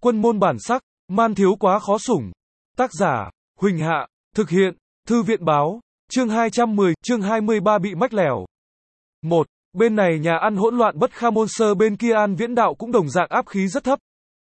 Quân môn bản sắc, man thiếu quá khó sủng. Tác giả, Huỳnh Hạ, thực hiện, Thư viện báo, chương 210, chương 23 bị mách lẻo. 1. Bên này nhà ăn hỗn loạn bất kham môn sơ, bên kia An Viễn Đạo cũng đồng dạng áp khí rất thấp.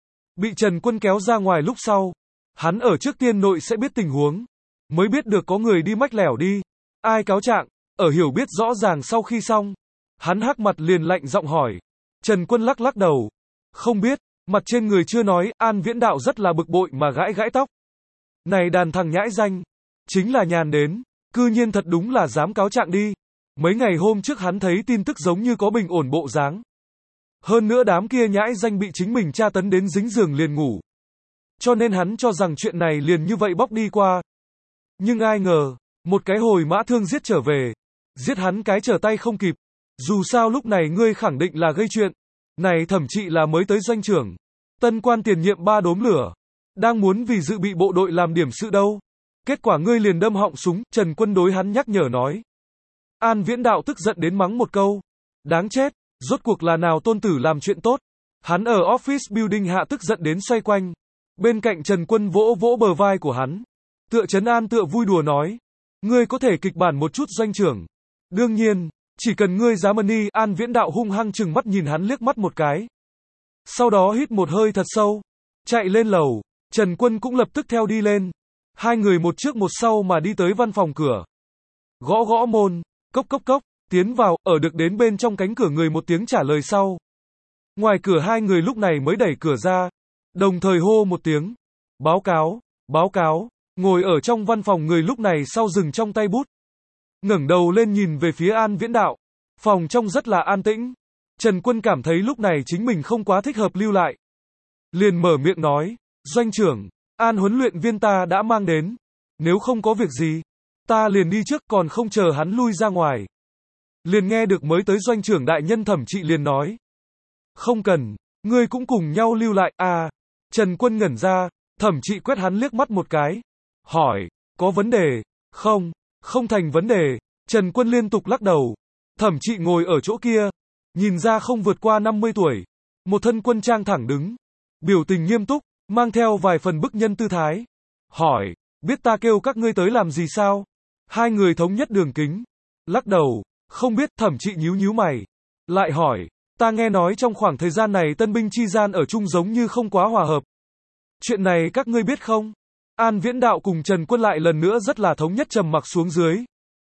Bị Trần Quân kéo ra ngoài lúc sau. Hắn ở trước tiên nội sẽ biết tình huống. Mới biết được có người đi mách lẻo đi. Ai cáo trạng, ở hiểu biết rõ ràng sau khi xong. Hắn hắc mặt liền lạnh giọng hỏi. Trần Quân lắc lắc đầu. Không biết, mặt trên người chưa nói. An Viễn Đạo rất là bực bội mà gãi gãi tóc. Này đàn thằng nhãi danh. Chính là nhàn đến. Cư nhiên thật đúng là dám cáo trạng đi. Mấy ngày hôm trước hắn thấy tin tức giống như có bình ổn bộ dáng. Hơn nữa đám kia nhãi danh bị chính mình tra tấn đến dính giường liền ngủ. Cho nên hắn cho rằng chuyện này liền như vậy bóc đi qua. Nhưng ai ngờ, một cái hồi mã thương giết trở về. Giết hắn cái trở tay không kịp. Dù sao lúc này ngươi khẳng định là gây chuyện. Này thậm chí là mới tới doanh trưởng. Tân quan tiền nhiệm 3 đốm lửa. Đang muốn vì dự bị bộ đội làm điểm sự đâu. Kết quả ngươi liền đâm họng súng. Trần Quân đối hắn nhắc nhở nói. An Viễn Đạo tức giận đến mắng một câu. Đáng chết, rốt cuộc là nào tôn tử làm chuyện tốt. Hắn ở office building hạ tức giận đến xoay quanh. Bên cạnh Trần Quân vỗ vỗ bờ vai của hắn. Tựa trấn an tựa vui đùa nói. Ngươi có thể kịch bản một chút doanh trưởng. Đương nhiên, chỉ cần ngươi dám ân. An Viễn Đạo hung hăng chừng mắt nhìn hắn liếc mắt một cái. Sau đó hít một hơi thật sâu. Chạy lên lầu, Trần Quân cũng lập tức theo đi lên. Hai người một trước một sau mà đi tới văn phòng cửa. Gõ gõ môn, cốc cốc cốc, tiến vào, ở được đến bên trong cánh cửa người một tiếng trả lời sau. Ngoài cửa hai người lúc này mới đẩy cửa ra. Đồng thời hô một tiếng. Báo cáo, báo cáo. Ngồi ở trong văn phòng người lúc này sau dừng trong tay bút. Ngẩng đầu lên nhìn về phía An Viễn Đạo. Phòng trong rất là an tĩnh. Trần Quân cảm thấy lúc này chính mình không quá thích hợp lưu lại. Liền mở miệng nói. Doanh trưởng, An huấn luyện viên ta đã mang đến. Nếu không có việc gì, ta liền đi trước, còn không chờ hắn lui ra ngoài. Liền nghe được mới tới doanh trưởng đại nhân Thẩm Trị liền nói. Không cần, ngươi cũng cùng nhau lưu lại. À, Trần Quân ngẩn ra, Thẩm Trị quét hắn liếc mắt một cái. Hỏi, có vấn đề? Không, không thành vấn đề. Trần Quân liên tục lắc đầu. Thẩm Trị ngồi ở chỗ kia, nhìn ra không vượt qua 50 tuổi. Một thân quân trang thẳng đứng, biểu tình nghiêm túc, mang theo vài phần bức nhân tư thái. Hỏi, biết ta kêu các ngươi tới làm gì sao? Hai người thống nhất đường kính. Lắc đầu, không biết. Thẩm Trị nhíu nhíu mày. Lại hỏi, ta nghe nói trong khoảng thời gian này tân binh chi gian ở chung giống như không quá hòa hợp. Chuyện này các ngươi biết không? An Viễn Đạo cùng Trần Quân lại lần nữa rất là thống nhất trầm mặc xuống dưới.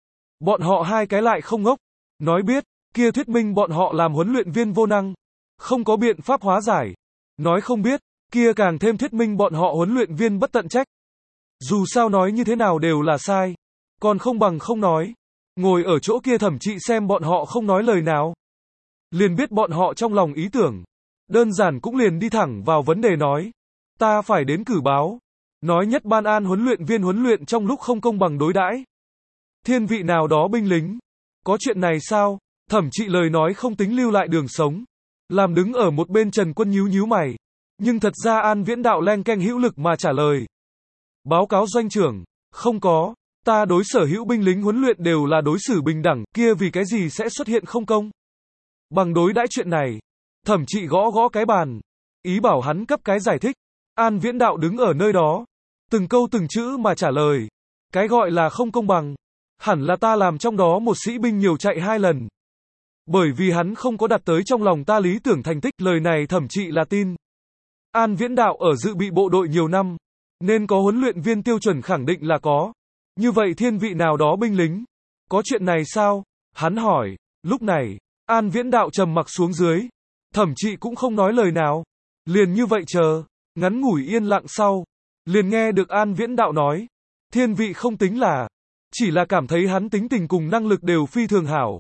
Bọn họ hai cái lại không ngốc. Nói biết, kia thuyết minh bọn họ làm huấn luyện viên vô năng. Không có biện pháp hóa giải. Nói không biết, kia càng thêm thuyết minh bọn họ huấn luyện viên bất tận trách. Dù sao nói như thế nào đều là sai. Còn không bằng không nói. Ngồi ở chỗ kia Thẩm Trị xem bọn họ không nói lời nào. Liền biết bọn họ trong lòng ý tưởng. Đơn giản cũng liền đi thẳng vào vấn đề nói. Ta phải đến cử báo. Nói nhất ban An huấn luyện trong lúc không công bằng đối đãi. Thiên vị nào đó binh lính. Có chuyện này sao? Thẩm Trị lời nói không tính lưu lại đường sống. Làm đứng ở một bên Trần Quân nhíu nhíu mày. Nhưng thật ra An Viễn Đạo len keng hữu lực mà trả lời. Báo cáo doanh trưởng, không có. Ta đối sở hữu binh lính huấn luyện đều là đối xử bình đẳng, kia vì cái gì sẽ xuất hiện không công? Bằng đối đãi chuyện này. Thẩm Trị gõ gõ cái bàn. Ý bảo hắn cấp cái giải thích. An Viễn Đạo đứng ở nơi đó. Từng câu từng chữ mà trả lời. Cái gọi là không công bằng. Hẳn là ta làm trong đó một sĩ binh nhiều chạy 2 lần. Bởi vì hắn không có đặt tới trong lòng ta lý tưởng thành tích. Lời này Thẩm Trị là tin. An Viễn Đạo ở dự bị bộ đội nhiều năm. Nên có huấn luyện viên tiêu chuẩn khẳng định là có. Như vậy thiên vị nào đó binh lính. Có chuyện này sao? Hắn hỏi. Lúc này, An Viễn Đạo trầm mặc xuống dưới. Thẩm Trị cũng không nói lời nào. Liền như vậy chờ. Ngắn ngủi yên lặng sau. Liền nghe được An Viễn Đạo nói. Thiên vị không tính là. Chỉ là cảm thấy hắn tính tình cùng năng lực đều phi thường hảo.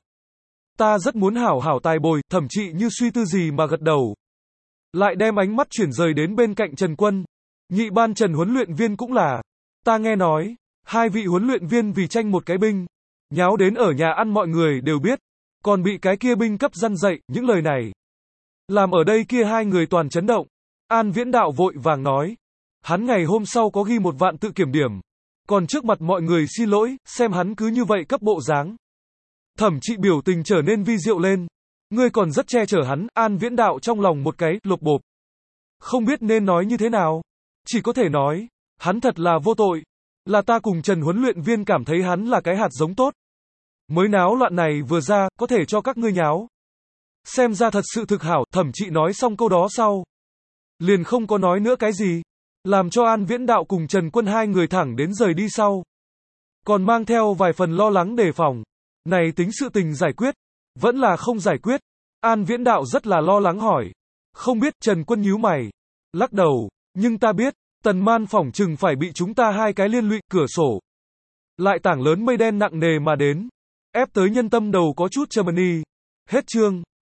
Ta rất muốn hảo hảo tài bồi. Thẩm Trị như suy tư gì mà gật đầu. Lại đem ánh mắt chuyển rời đến bên cạnh Trần Quân. Nhị ban Trần huấn luyện viên cũng là. Ta nghe nói. Hai vị huấn luyện viên vì tranh một cái binh. Nháo đến ở nhà ăn mọi người đều biết. Còn bị cái kia binh cấp răn dậy. Những lời này. Làm ở đây kia hai người toàn chấn động. An Viễn Đạo vội vàng nói. Hắn ngày hôm sau có ghi 1 vạn tự kiểm điểm. Còn trước mặt mọi người xin lỗi. Xem hắn cứ như vậy cấp bộ dáng. Thẩm Trị biểu tình trở nên vi diệu lên. Ngươi còn rất che chở hắn. An Viễn Đạo trong lòng một cái lột bộp. Không biết nên nói như thế nào. Chỉ có thể nói, hắn thật là vô tội. Là ta cùng Trần huấn luyện viên cảm thấy hắn là cái hạt giống tốt. Mới náo loạn này vừa ra, có thể cho các ngươi nháo. Xem ra thật sự thực hảo, Thẩm Trị nói xong câu đó sau. Liền không có nói nữa cái gì. Làm cho An Viễn Đạo cùng Trần Quân hai người thẳng đến rời đi sau. Còn mang theo vài phần lo lắng đề phòng. Này tính sự tình giải quyết. Vẫn là không giải quyết. An Viễn Đạo rất là lo lắng hỏi. Không biết, Trần Quân nhíu mày. Lắc đầu, nhưng ta biết, Tần Man phỏng chừng phải bị chúng ta hai cái liên lụy, cửa sổ. Lại tảng lớn mây đen nặng nề mà đến. Ép tới nhân tâm đầu có chút trầm đi. Hết chương.